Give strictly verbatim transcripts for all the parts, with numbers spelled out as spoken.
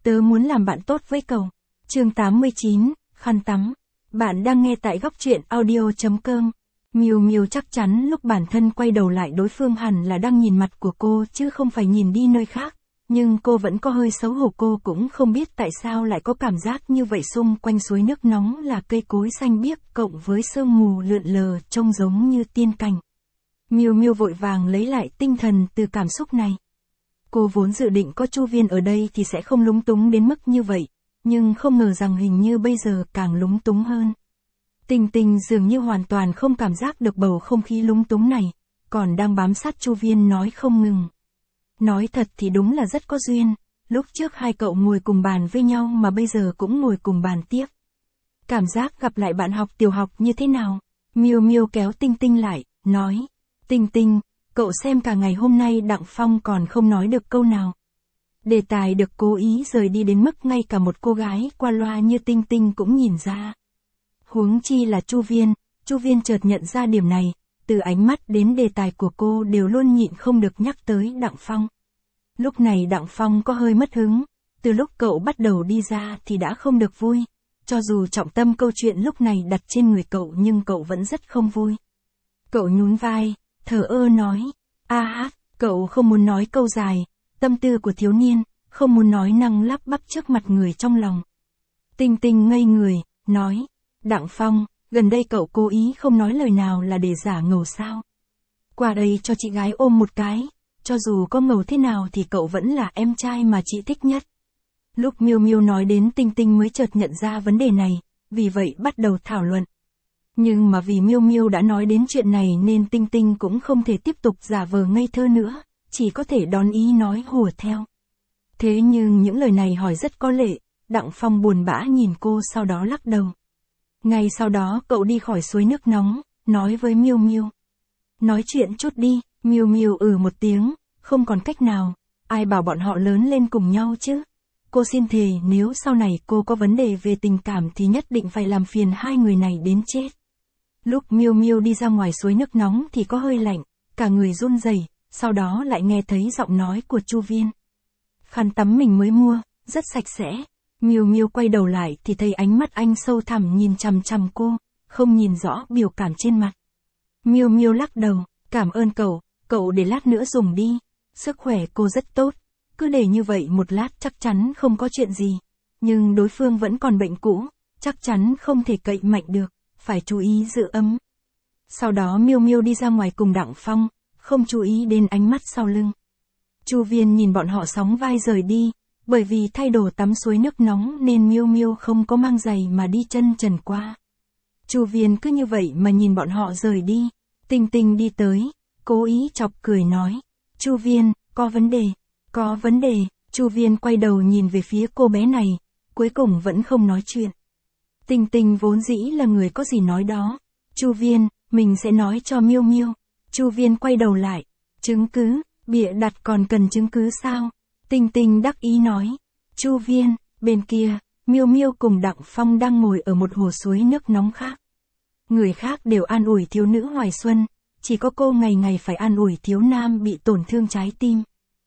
Tớ muốn làm bạn tốt với cậu. Chương tám mươi chín, khăn tắm. Bạn đang nghe tại góc truyện audio chấm com. Miu Miu chắc chắn lúc bản thân quay đầu lại đối phương hẳn là đang nhìn mặt của cô chứ không phải nhìn đi nơi khác. Nhưng cô vẫn có hơi xấu hổ, cô cũng không biết tại sao lại có cảm giác như vậy. Xung quanh suối nước nóng là cây cối xanh biếc cộng với sương mù lượn lờ trông giống như tiên cảnh. Miu Miu vội vàng lấy lại tinh thần từ cảm xúc này. Cô vốn dự định có Chu Viên ở đây thì sẽ không lúng túng đến mức như vậy, nhưng không ngờ rằng hình như bây giờ càng lúng túng hơn. Tình Tình dường như hoàn toàn không cảm giác được bầu không khí lúng túng này, còn đang bám sát Chu Viên nói không ngừng. Nói thật thì đúng là rất có duyên, lúc trước hai cậu ngồi cùng bàn với nhau mà bây giờ cũng ngồi cùng bàn tiếp. Cảm giác gặp lại bạn học tiểu học như thế nào? Miu Miu kéo Tinh Tinh lại, nói, Tinh Tinh, cậu xem cả ngày hôm nay Đặng Phong còn không nói được câu nào. Đề tài được cố ý rời đi đến mức ngay cả một cô gái qua loa như Tinh Tinh cũng nhìn ra. Huống chi là Chu Viên, Chu Viên chợt nhận ra điểm này, từ ánh mắt đến đề tài của cô đều luôn nhịn không được nhắc tới Đặng Phong. Lúc này Đặng Phong có hơi mất hứng, từ lúc cậu bắt đầu đi ra thì đã không được vui, cho dù trọng tâm câu chuyện lúc này đặt trên người cậu nhưng cậu vẫn rất không vui. Cậu nhún vai, thờ ơ nói, a hát, cậu không muốn nói câu dài, tâm tư của thiếu niên, không muốn nói năng lắp bắp trước mặt người trong lòng. Tinh Tinh ngây người, nói, Đặng Phong, gần đây cậu cố ý không nói lời nào là để giả ngầu sao? Qua đây cho chị gái ôm một cái, cho dù có ngầu thế nào thì cậu vẫn là em trai mà chị thích nhất. Lúc Miu Miu nói đến Tinh Tinh mới chợt nhận ra vấn đề này, vì vậy bắt đầu thảo luận. Nhưng mà vì Miu Miu đã nói đến chuyện này nên Tinh Tinh cũng không thể tiếp tục giả vờ ngây thơ nữa, chỉ có thể đón ý nói hùa theo. Thế nhưng những lời này hỏi rất có lệ, Đặng Phong buồn bã nhìn cô sau đó lắc đầu. Ngay sau đó cậu đi khỏi suối nước nóng, nói với Miu Miu. Nói chuyện chút đi, Miu Miu ừ một tiếng, không còn cách nào, ai bảo bọn họ lớn lên cùng nhau chứ. Cô xin thề nếu sau này cô có vấn đề về tình cảm thì nhất định phải làm phiền hai người này đến chết. Lúc Miu Miu đi ra ngoài suối nước nóng thì có hơi lạnh, cả người run rẩy, sau đó lại nghe thấy giọng nói của Chu Viên. Khăn tắm mình mới mua, rất sạch sẽ. Miu Miu quay đầu lại thì thấy ánh mắt anh sâu thẳm nhìn chằm chằm cô, không nhìn rõ biểu cảm trên mặt. Miu Miu lắc đầu, cảm ơn cậu, cậu để lát nữa dùng đi, sức khỏe cô rất tốt, cứ để như vậy một lát chắc chắn không có chuyện gì, nhưng đối phương vẫn còn bệnh cũ, chắc chắn không thể cậy mạnh được, phải chú ý giữ ấm. Sau đó Miu Miu đi ra ngoài cùng Đặng Phong, không chú ý đến ánh mắt sau lưng. Chu Viên nhìn bọn họ sóng vai rời đi, bởi vì thay đồ tắm suối nước nóng nên Miu Miu không có mang giày mà đi chân trần qua. Chu Viên cứ như vậy mà nhìn bọn họ rời đi. Tinh Tinh đi tới, cố ý chọc cười nói, Chu Viên, có vấn đề, có vấn đề. Chu Viên quay đầu nhìn về phía cô bé này, cuối cùng vẫn không nói chuyện. Tinh Tinh vốn dĩ là người có gì nói đó. Chu Viên, mình sẽ nói cho Miu Miu. Chu Viên quay đầu lại, chứng cứ, bịa đặt còn cần chứng cứ sao? Tinh Tinh đắc ý nói. Chu Viên, bên kia, Miu Miu cùng Đặng Phong đang ngồi ở một hồ suối nước nóng khác. Người khác đều an ủi thiếu nữ hoài xuân, chỉ có cô ngày ngày phải an ủi thiếu nam bị tổn thương trái tim.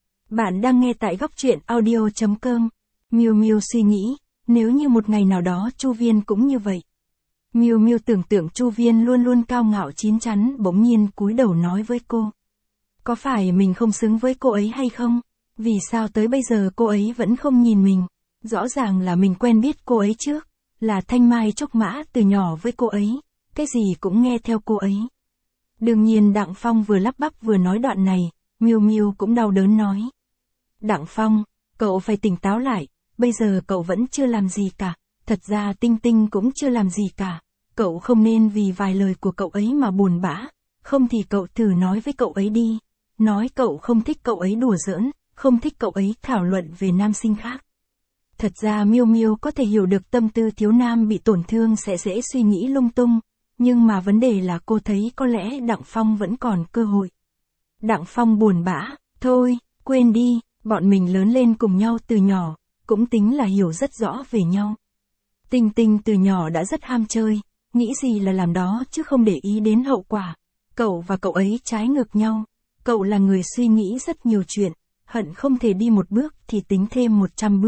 Bạn đang nghe tại góc truyện audio chấm com. Miu Miu suy nghĩ, nếu như một ngày nào đó Chu Viên cũng như vậy. Miu Miu tưởng tượng Chu Viên luôn luôn cao ngạo chín chắn bỗng nhiên cúi đầu nói với cô. Có phải mình không xứng với cô ấy hay không? Vì sao tới bây giờ cô ấy vẫn không nhìn mình? Rõ ràng là mình quen biết cô ấy trước, là thanh mai trúc mã từ nhỏ với cô ấy, cái gì cũng nghe theo cô ấy. Đương nhiên Đặng Phong vừa lắp bắp vừa nói đoạn này, Miu Miu cũng đau đớn nói. Đặng Phong, cậu phải tỉnh táo lại, bây giờ cậu vẫn chưa làm gì cả, thật ra Tinh Tinh cũng chưa làm gì cả, cậu không nên vì vài lời của cậu ấy mà buồn bã, không thì cậu thử nói với cậu ấy đi, nói cậu không thích cậu ấy đùa giỡn, không thích cậu ấy thảo luận về nam sinh khác. Thật ra Miu Miu có thể hiểu được tâm tư thiếu nam bị tổn thương sẽ dễ suy nghĩ lung tung, nhưng mà vấn đề là cô thấy có lẽ Đặng Phong vẫn còn cơ hội. Đặng Phong buồn bã, thôi, quên đi, bọn mình lớn lên cùng nhau từ nhỏ, cũng tính là hiểu rất rõ về nhau. Tinh Tinh từ nhỏ đã rất ham chơi, nghĩ gì là làm đó chứ không để ý đến hậu quả. Cậu và cậu ấy trái ngược nhau, cậu là người suy nghĩ rất nhiều chuyện, hận không thể đi một bước thì tính thêm một trăm bước,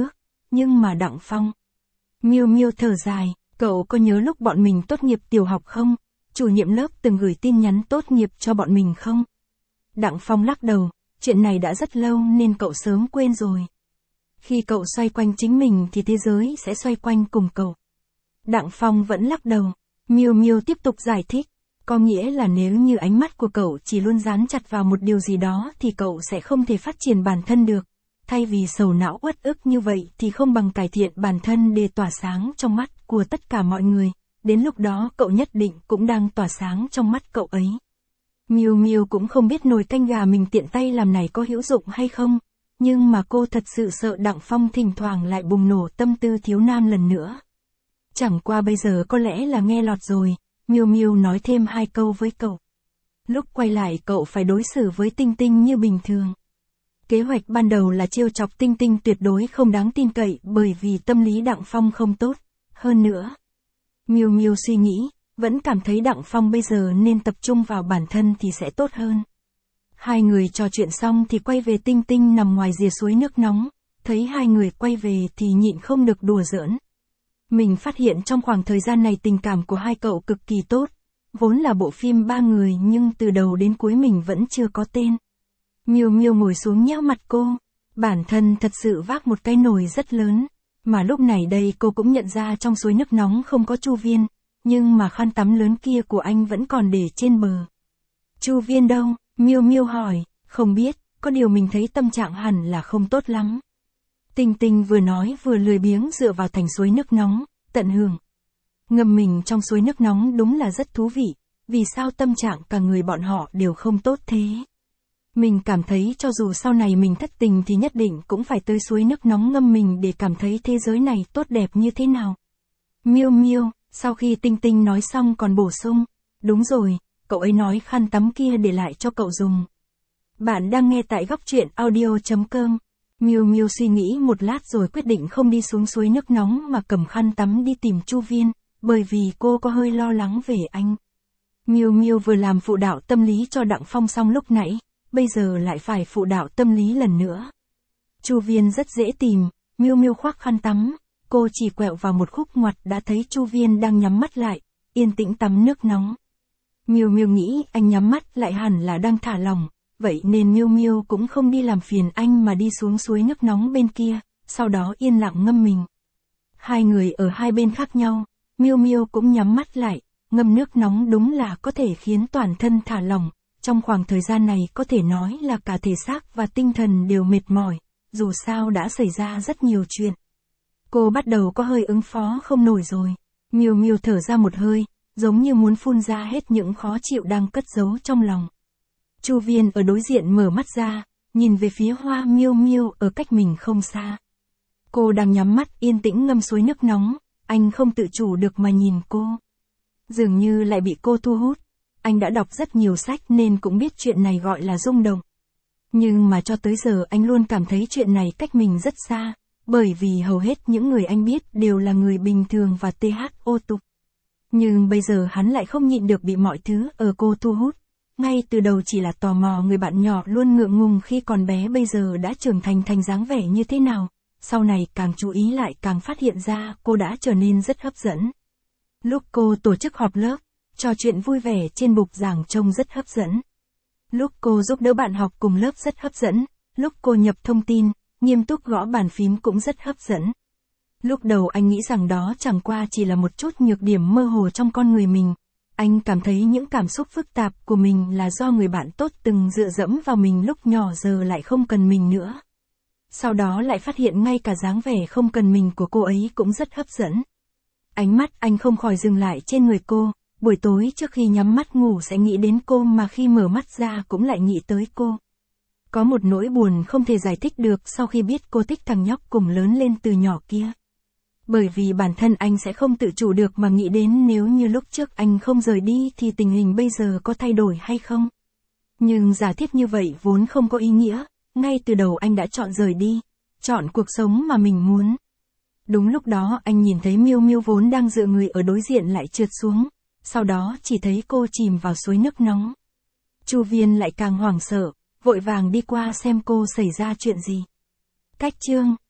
nhưng mà Đặng Phong. Miêu Miêu thở dài, cậu có nhớ lúc bọn mình tốt nghiệp tiểu học không? Chủ nhiệm lớp từng gửi tin nhắn tốt nghiệp cho bọn mình không? Đặng Phong lắc đầu, chuyện này đã rất lâu nên cậu sớm quên rồi. Khi cậu xoay quanh chính mình thì thế giới sẽ xoay quanh cùng cậu. Đặng Phong vẫn lắc đầu. Miêu Miêu tiếp tục giải thích, có nghĩa là nếu như ánh mắt của cậu chỉ luôn dán chặt vào một điều gì đó thì cậu sẽ không thể phát triển bản thân được. Thay vì sầu não uất ức như vậy thì không bằng cải thiện bản thân để tỏa sáng trong mắt của tất cả mọi người. Đến lúc đó cậu nhất định cũng đang tỏa sáng trong mắt cậu ấy. Miêu Miêu cũng không biết nồi canh gà mình tiện tay làm này có hữu dụng hay không, nhưng mà cô thật sự sợ Đặng Phong thỉnh thoảng lại bùng nổ tâm tư thiếu nam lần nữa. Chẳng qua bây giờ có lẽ là nghe lọt rồi, Miêu Miêu nói thêm hai câu với cậu. Lúc quay lại cậu phải đối xử với Tinh Tinh như bình thường. Kế hoạch ban đầu là trêu chọc Tinh Tinh tuyệt đối không đáng tin cậy bởi vì tâm lý Đặng Phong không tốt. Hơn nữa, Miêu Miêu suy nghĩ, vẫn cảm thấy Đặng Phong bây giờ nên tập trung vào bản thân thì sẽ tốt hơn. Hai người trò chuyện xong thì quay về Tinh Tinh nằm ngoài rìa suối nước nóng, thấy hai người quay về thì nhịn không được đùa giỡn. Mình phát hiện trong khoảng thời gian này tình cảm của hai cậu cực kỳ tốt, vốn là bộ phim ba người nhưng từ đầu đến cuối mình vẫn chưa có tên. Miêu Miêu ngồi xuống nhéo mặt cô, bản thân thật sự vác một cái nồi rất lớn, mà lúc này đây cô cũng nhận ra trong suối nước nóng không có Chu Viên, nhưng mà khăn tắm lớn kia của anh vẫn còn để trên bờ. Chu Viên đâu? Miêu Miêu hỏi, không biết, có điều mình thấy tâm trạng hẳn là không tốt lắm. Tinh Tinh vừa nói vừa lười biếng dựa vào thành suối nước nóng, tận hưởng. Ngâm mình trong suối nước nóng đúng là rất thú vị, vì sao tâm trạng cả người bọn họ đều không tốt thế? Mình cảm thấy cho dù sau này mình thất tình thì nhất định cũng phải tới suối nước nóng ngâm mình để cảm thấy thế giới này tốt đẹp như thế nào. Miêu Miêu, sau khi Tinh Tinh nói xong còn bổ sung, đúng rồi, cậu ấy nói khăn tắm kia để lại cho cậu dùng. Bạn đang nghe tại góc truyện audio chấm com. Miêu Miêu suy nghĩ một lát rồi quyết định không đi xuống suối nước nóng mà cầm khăn tắm đi tìm Chu Viên, bởi vì cô có hơi lo lắng về anh. Miêu Miêu vừa làm phụ đạo tâm lý cho Đặng Phong xong lúc nãy, bây giờ lại phải phụ đạo tâm lý lần nữa. Chu Viên rất dễ tìm, Miêu Miêu khoác khăn tắm, cô chỉ quẹo vào một khúc ngoặt đã thấy Chu Viên đang nhắm mắt lại, yên tĩnh tắm nước nóng. Miêu Miêu nghĩ anh nhắm mắt lại hẳn là đang thả lỏng, vậy nên Miêu Miêu cũng không đi làm phiền anh mà đi xuống suối nước nóng bên kia, sau đó yên lặng ngâm mình. Hai người ở hai bên khác nhau, Miêu Miêu cũng nhắm mắt lại, ngâm nước nóng đúng là có thể khiến toàn thân thả lỏng, trong khoảng thời gian này có thể nói là cả thể xác và tinh thần đều mệt mỏi, dù sao đã xảy ra rất nhiều chuyện. Cô bắt đầu có hơi ứng phó không nổi rồi. Miêu Miêu thở ra một hơi, giống như muốn phun ra hết những khó chịu đang cất giấu trong lòng. Chu Viên ở đối diện mở mắt ra, nhìn về phía Hoa Miêu Miêu ở cách mình không xa. Cô đang nhắm mắt yên tĩnh ngâm suối nước nóng, anh không tự chủ được mà nhìn cô. Dường như lại bị cô thu hút, anh đã đọc rất nhiều sách nên cũng biết chuyện này gọi là rung động. Nhưng mà cho tới giờ anh luôn cảm thấy chuyện này cách mình rất xa, bởi vì hầu hết những người anh biết đều là người bình thường và th ô tục. Nhưng bây giờ hắn lại không nhịn được bị mọi thứ ở cô thu hút. Ngay từ đầu chỉ là tò mò người bạn nhỏ luôn ngượng ngùng khi còn bé bây giờ đã trưởng thành thành dáng vẻ như thế nào. Sau này càng chú ý lại càng phát hiện ra cô đã trở nên rất hấp dẫn. Lúc cô tổ chức họp lớp, trò chuyện vui vẻ trên bục giảng trông rất hấp dẫn. Lúc cô giúp đỡ bạn học cùng lớp rất hấp dẫn. Lúc cô nhập thông tin, nghiêm túc gõ bàn phím cũng rất hấp dẫn. Lúc đầu anh nghĩ rằng đó chẳng qua chỉ là một chút nhược điểm mơ hồ trong con người mình. Anh cảm thấy những cảm xúc phức tạp của mình là do người bạn tốt từng dựa dẫm vào mình lúc nhỏ giờ lại không cần mình nữa. Sau đó lại phát hiện ngay cả dáng vẻ không cần mình của cô ấy cũng rất hấp dẫn. Ánh mắt anh không khỏi dừng lại trên người cô, buổi tối trước khi nhắm mắt ngủ sẽ nghĩ đến cô mà khi mở mắt ra cũng lại nghĩ tới cô. Có một nỗi buồn không thể giải thích được sau khi biết cô thích thằng nhóc cùng lớn lên từ nhỏ kia. Bởi vì bản thân anh sẽ không tự chủ được mà nghĩ đến nếu như lúc trước anh không rời đi thì tình hình bây giờ có thay đổi hay không. Nhưng giả thiết như vậy vốn không có ý nghĩa, ngay từ đầu anh đã chọn rời đi, chọn cuộc sống mà mình muốn. Đúng lúc đó anh nhìn thấy Miêu Miêu vốn đang dựa người ở đối diện lại trượt xuống, sau đó chỉ thấy cô chìm vào suối nước nóng. Chu Viên lại càng hoảng sợ, vội vàng đi qua xem cô xảy ra chuyện gì. Cách chương